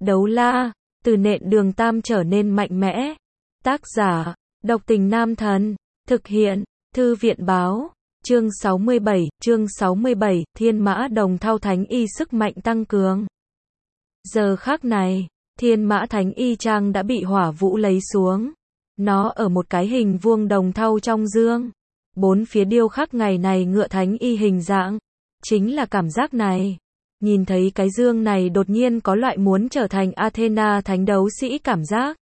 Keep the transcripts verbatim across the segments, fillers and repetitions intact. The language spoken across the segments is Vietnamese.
Đấu la, từ nện đường tam trở nên mạnh mẽ. Tác giả, Độc Tình Nam Thần. Thực hiện, Thư viện báo. Chương sáu mươi bảy, chương sáu mươi bảy, Thiên Mã Đồng Thau Thánh Y sức mạnh tăng cường. Giờ khắc này, Thiên Mã Thánh Y Trang đã bị Hỏa Vũ lấy xuống. Nó ở một cái hình vuông đồng thau trong dương. Bốn phía điêu khắc ngày này ngựa Thánh Y hình dạng. Chính là cảm giác này. Nhìn thấy cái dương này đột nhiên có loại muốn trở thành Athena thánh đấu sĩ cảm giác.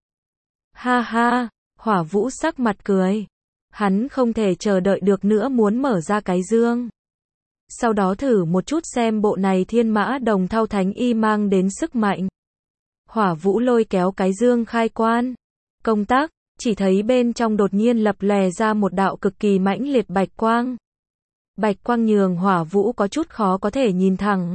Ha ha, Hỏa Vũ sắc mặt cười. Hắn không thể chờ đợi được nữa muốn mở ra cái dương. Sau đó thử một chút xem bộ này Thiên Mã Đồng Thau Thánh Y mang đến sức mạnh. Hỏa Vũ lôi kéo cái dương khai quan. Công tác, chỉ thấy bên trong đột nhiên lập lè ra một đạo cực kỳ mãnh liệt bạch quang. Bạch quang nhường Hỏa Vũ có chút khó có thể nhìn thẳng.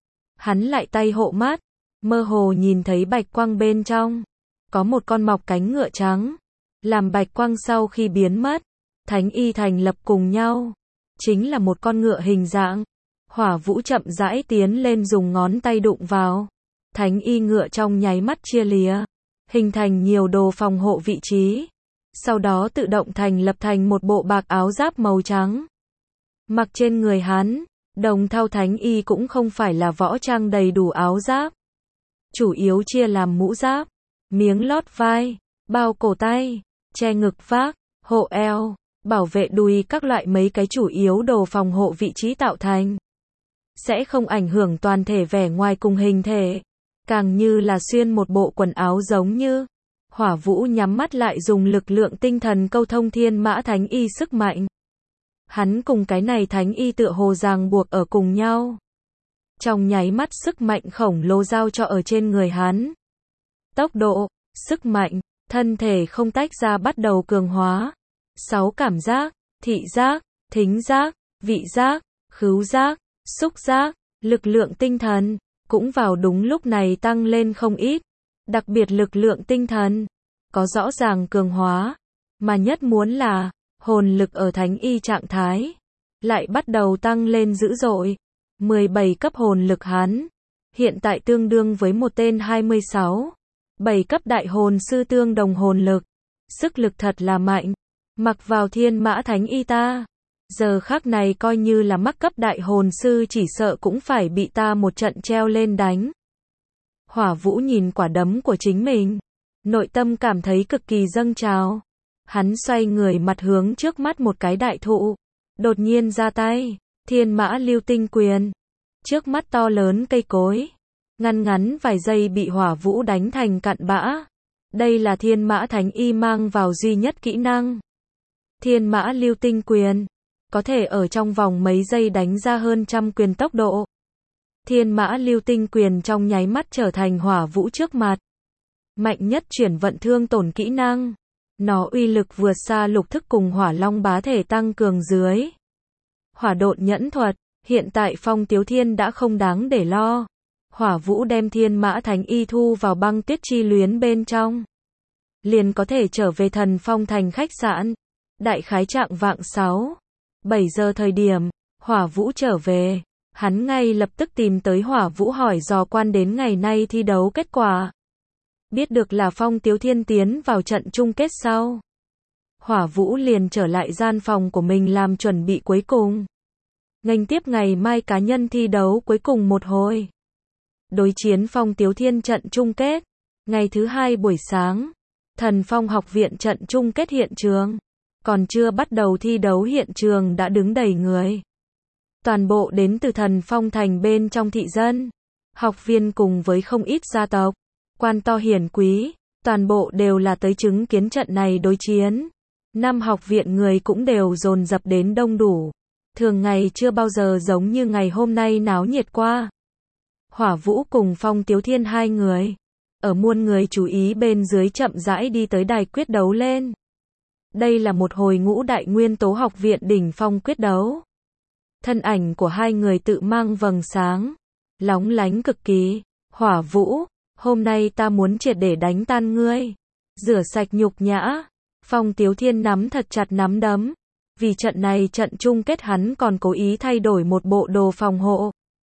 Hắn lại tay hộ mắt, mơ hồ nhìn thấy bạch quang bên trong. Có một con mọc cánh ngựa trắng. Làm bạch quang sau khi biến mất, Thánh Y thành lập cùng nhau. Chính là một con ngựa hình dạng. Hỏa Vũ chậm rãi tiến lên dùng ngón tay đụng vào. Thánh Y ngựa trong nháy mắt chia lìa. Hình thành nhiều đồ phòng hộ vị trí. Sau đó tự động thành lập thành một bộ bạc áo giáp màu trắng. Mặc trên người hắn, Đồng Thau Thánh Y cũng không phải là võ trang đầy đủ áo giáp. Chủ yếu chia làm mũ giáp, miếng lót vai, bao cổ tay, che ngực vác, hộ eo, bảo vệ đùi các loại mấy cái chủ yếu đồ phòng hộ vị trí tạo thành. Sẽ không ảnh hưởng toàn thể vẻ ngoài cùng hình thể. Càng như là xuyên một bộ quần áo giống như. Hỏa Vũ nhắm mắt lại dùng lực lượng tinh thần câu thông Thiên Mã Thánh Y sức mạnh. Hắn cùng cái này Thánh Y tựa hồ ràng buộc ở cùng nhau. Trong nháy mắt sức mạnh khổng lồ giao cho ở trên người hắn. Tốc độ, sức mạnh, thân thể không tách ra bắt đầu cường hóa. Sáu cảm giác, thị giác, thính giác, vị giác, khứu giác, xúc giác, lực lượng tinh thần, cũng vào đúng lúc này tăng lên không ít. Đặc biệt lực lượng tinh thần, có rõ ràng cường hóa. Mà nhất muốn là, hồn lực ở Thánh Y trạng thái, lại bắt đầu tăng lên dữ dội. mười bảy cấp hồn lực hắn, hiện tại tương đương với một tên hai mươi sáu, bảy cấp đại hồn sư tương đồng hồn lực. Sức lực thật là mạnh. Mặc vào Thiên Mã Thánh Y ta, giờ khắc này coi như là mắc cấp đại hồn sư chỉ sợ cũng phải bị ta một trận treo lên đánh. Hỏa Vũ nhìn quả đấm của chính mình, nội tâm cảm thấy cực kỳ dâng trào. Hắn xoay người mặt hướng trước mắt một cái đại thụ, đột nhiên ra tay, Thiên Mã Lưu Tinh Quyền. Trước mắt to lớn cây cối, ngăn ngắn vài giây bị Hỏa Vũ đánh thành cặn bã. Đây là Thiên Mã Thánh Y mang vào duy nhất kỹ năng. Thiên Mã Lưu Tinh Quyền, có thể ở trong vòng mấy giây đánh ra hơn trăm quyền tốc độ. Thiên Mã Lưu Tinh Quyền trong nháy mắt trở thành Hỏa Vũ trước mặt. Mạnh nhất chuyển vận thương tổn kỹ năng. Nó uy lực vượt xa lục thức cùng Hỏa Long bá thể tăng cường dưới. Hỏa độn nhẫn thuật, hiện tại Phong Tiếu Thiên đã không đáng để lo. Hỏa Vũ đem Thiên Mã Thánh Y thu vào băng tuyết chi luyến bên trong. Liền có thể trở về Thần Phong thành khách sạn. Đại khái trạng vạng sáu, bảy giờ thời điểm, Hỏa Vũ trở về. Hắn ngay lập tức tìm tới Hỏa Vũ hỏi dò quan đến ngày nay thi đấu kết quả. Biết được là Phong Tiếu Thiên tiến vào trận chung kết sau. Hỏa Vũ liền trở lại gian phòng của mình làm chuẩn bị cuối cùng. Nghênh tiếp ngày mai cá nhân thi đấu cuối cùng một hồi. Đối chiến Phong Tiếu Thiên trận chung kết. Ngày thứ hai buổi sáng, Thần Phong học viện trận chung kết hiện trường. Còn chưa bắt đầu thi đấu hiện trường đã đứng đầy người. Toàn bộ đến từ Thần Phong thành bên trong thị dân. Học viên cùng với không ít gia tộc. Quan to hiển quý. Toàn bộ đều là tới chứng kiến trận này đối chiến. Năm học viện người cũng đều dồn dập đến đông đủ. Thường ngày chưa bao giờ giống như ngày hôm nay náo nhiệt qua. Hỏa Vũ cùng Phong Tiếu Thiên hai người. Ở muôn người chú ý bên dưới chậm rãi đi tới đài quyết đấu lên. Đây là một hồi ngũ đại nguyên tố học viện đỉnh phong quyết đấu. Thân ảnh của hai người tự mang vầng sáng, lóng lánh cực kỳ. Hỏa Vũ, hôm nay ta muốn triệt để đánh tan ngươi, rửa sạch nhục nhã. Phong Tiếu Thiên nắm thật chặt nắm đấm. Vì trận này trận chung kết hắn còn cố ý thay đổi một bộ đồ phòng hộ.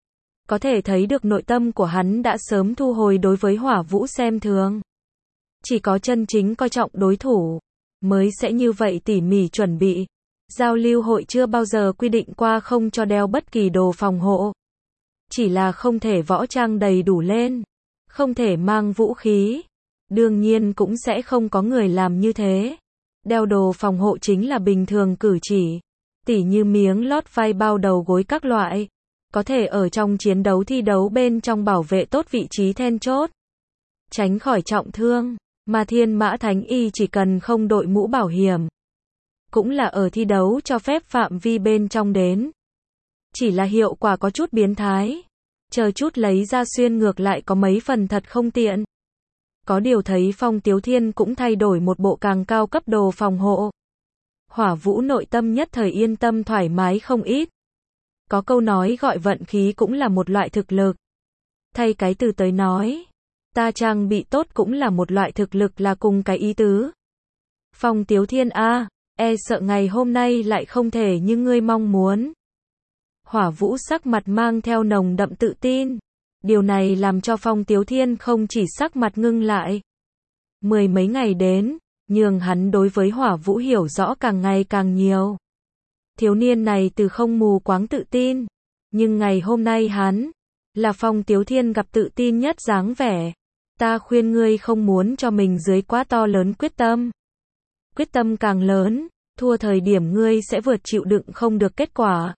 Có thể thấy được nội tâm của hắn đã sớm thu hồi đối với Hỏa Vũ xem thường. Chỉ có chân chính coi trọng đối thủ, mới sẽ như vậy tỉ mỉ chuẩn bị. Giao lưu hội chưa bao giờ quy định qua không cho đeo bất kỳ đồ phòng hộ. Chỉ là không thể võ trang đầy đủ lên, không thể mang vũ khí. Đương nhiên cũng sẽ không có người làm như thế. Đeo đồ phòng hộ chính là bình thường cử chỉ, tỉ như miếng lót vai bao đầu gối các loại. Có thể ở trong chiến đấu thi đấu bên trong bảo vệ tốt vị trí then chốt, tránh khỏi trọng thương, mà Thiên Mã Thánh Y chỉ cần không đội mũ bảo hiểm, cũng là ở thi đấu cho phép phạm vi bên trong đến. Chỉ là hiệu quả có chút biến thái, chờ chút lấy ra xuyên ngược lại có mấy phần thật không tiện. Có điều thấy Phong Tiếu Thiên cũng thay đổi một bộ càng cao cấp đồ phòng hộ. Hỏa Vũ nội tâm nhất thời yên tâm thoải mái không ít. Có câu nói gọi vận khí cũng là một loại thực lực. Thay cái từ tới nói, ta trang bị tốt cũng là một loại thực lực là cùng cái ý tứ. Phong Tiếu Thiên a, e sợ ngày hôm nay lại không thể như ngươi mong muốn. Hỏa Vũ sắc mặt mang theo nồng đậm tự tin. Điều này làm cho Phong Tiếu Thiên không chỉ sắc mặt ngưng lại. Mười mấy ngày đến, nhường hắn đối với Hỏa Vũ hiểu rõ càng ngày càng nhiều. Thiếu niên này từ không mù quáng tự tin, nhưng ngày hôm nay hắn là Phong Tiếu Thiên gặp tự tin nhất dáng vẻ. Ta khuyên ngươi không muốn cho mình dưới quá to lớn quyết tâm. Quyết tâm càng lớn, thua thời điểm ngươi sẽ vượt chịu đựng không được kết quả.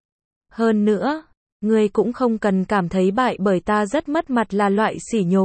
Hơn nữa, ngươi cũng không cần cảm thấy bại bởi ta rất mất mặt là loại sỉ nhục.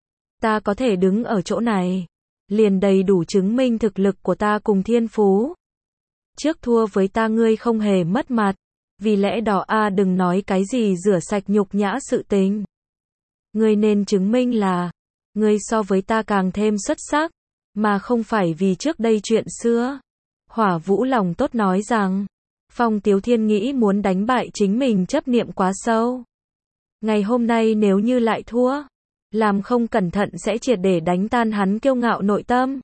Ta có thể đứng ở chỗ này, liền đầy đủ chứng minh thực lực của ta cùng thiên phú. Trước thua với ta ngươi không hề mất mặt, vì lẽ đó a đừng nói cái gì rửa sạch nhục nhã sự tình. Ngươi nên chứng minh là, ngươi so với ta càng thêm xuất sắc, mà không phải vì trước đây chuyện xưa. Hỏa Vũ lòng tốt nói rằng, Phong Tiếu Thiên nghĩ muốn đánh bại chính mình chấp niệm quá sâu. Ngày hôm nay nếu như lại thua, làm không cẩn thận sẽ triệt để đánh tan hắn kiêu ngạo nội tâm.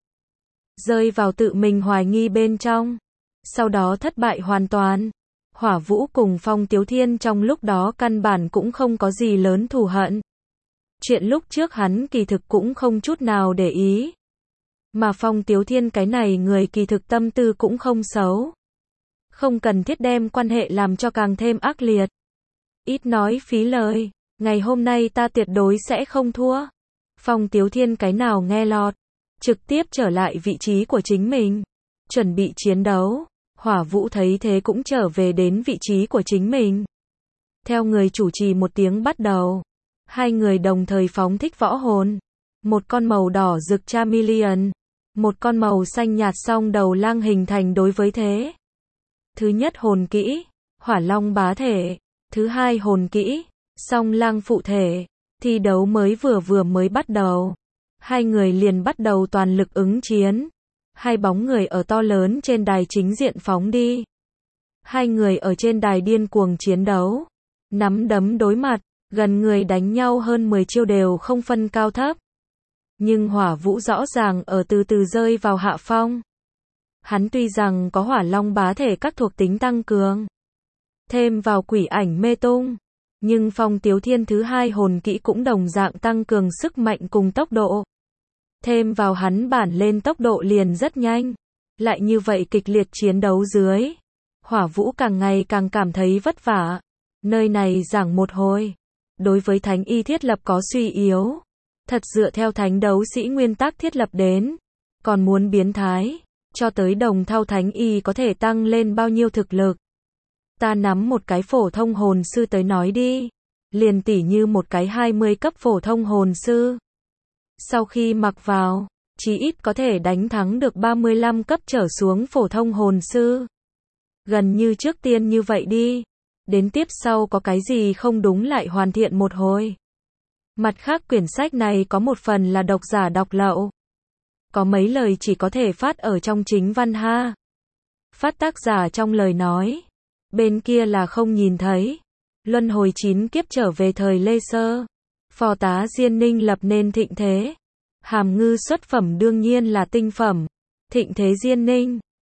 Rơi vào tự mình hoài nghi bên trong. Sau đó thất bại hoàn toàn. Hỏa Vũ cùng Phong Tiếu Thiên trong lúc đó căn bản cũng không có gì lớn thù hận. Chuyện lúc trước hắn kỳ thực cũng không chút nào để ý. Mà Phong Tiếu Thiên cái này người kỳ thực tâm tư cũng không xấu. Không cần thiết đem quan hệ làm cho càng thêm ác liệt. Ít nói phí lời, ngày hôm nay ta tuyệt đối sẽ không thua. Phong Tiếu Thiên cái nào nghe lọt, trực tiếp trở lại vị trí của chính mình, chuẩn bị chiến đấu. Hỏa Vũ thấy thế cũng trở về đến vị trí của chính mình. Theo người chủ trì một tiếng bắt đầu, hai người đồng thời phóng thích võ hồn. Một con màu đỏ rực Chameleon, một con màu xanh nhạt song đầu lang hình thành đối với thế. Thứ nhất hồn kỹ, Hỏa Long bá thể. Thứ hai hồn kỹ, Song lang phụ thể. Thi đấu mới vừa vừa mới bắt đầu. Hai người liền bắt đầu toàn lực ứng chiến. Hai bóng người ở to lớn trên đài chính diện phóng đi. Hai người ở trên đài điên cuồng chiến đấu. Nắm đấm đối mặt, gần người đánh nhau hơn mười chiêu đều không phân cao thấp. Nhưng Hỏa Vũ rõ ràng ở từ từ rơi vào hạ phong. Hắn tuy rằng có Hỏa Long bá thể các thuộc tính tăng cường, thêm vào quỷ ảnh mê tung, nhưng Phong Tiếu Thiên thứ hai hồn kỹ cũng đồng dạng tăng cường sức mạnh cùng tốc độ. Thêm vào hắn bản lên tốc độ liền rất nhanh. Lại như vậy kịch liệt chiến đấu dưới, Hỏa Vũ càng ngày càng cảm thấy vất vả. Nơi này giảng một hồi, đối với thánh y thiết lập có suy yếu. Thật dựa theo thánh đấu sĩ nguyên tắc thiết lập đến, còn muốn biến thái, cho tới đồng thau thánh y có thể tăng lên bao nhiêu thực lực. Ta nắm một cái phổ thông hồn sư tới nói đi, liền tỉ như một cái hai mươi cấp phổ thông hồn sư. Sau khi mặc vào, chí ít có thể đánh thắng được ba mươi lăm cấp trở xuống phổ thông hồn sư. Gần như trước tiên như vậy đi, đến tiếp sau có cái gì không đúng lại hoàn thiện một hồi. Mặt khác quyển sách này có một phần là độc giả đọc lậu. Có mấy lời chỉ có thể phát ở trong chính văn ha. Phát tác giả trong lời nói, bên kia là không nhìn thấy. Luân hồi chín kiếp trở về thời Lê Sơ. Phò tá Diên Ninh lập nên thịnh thế. Hàm ngư xuất phẩm đương nhiên là tinh phẩm. Thịnh thế Diên Ninh,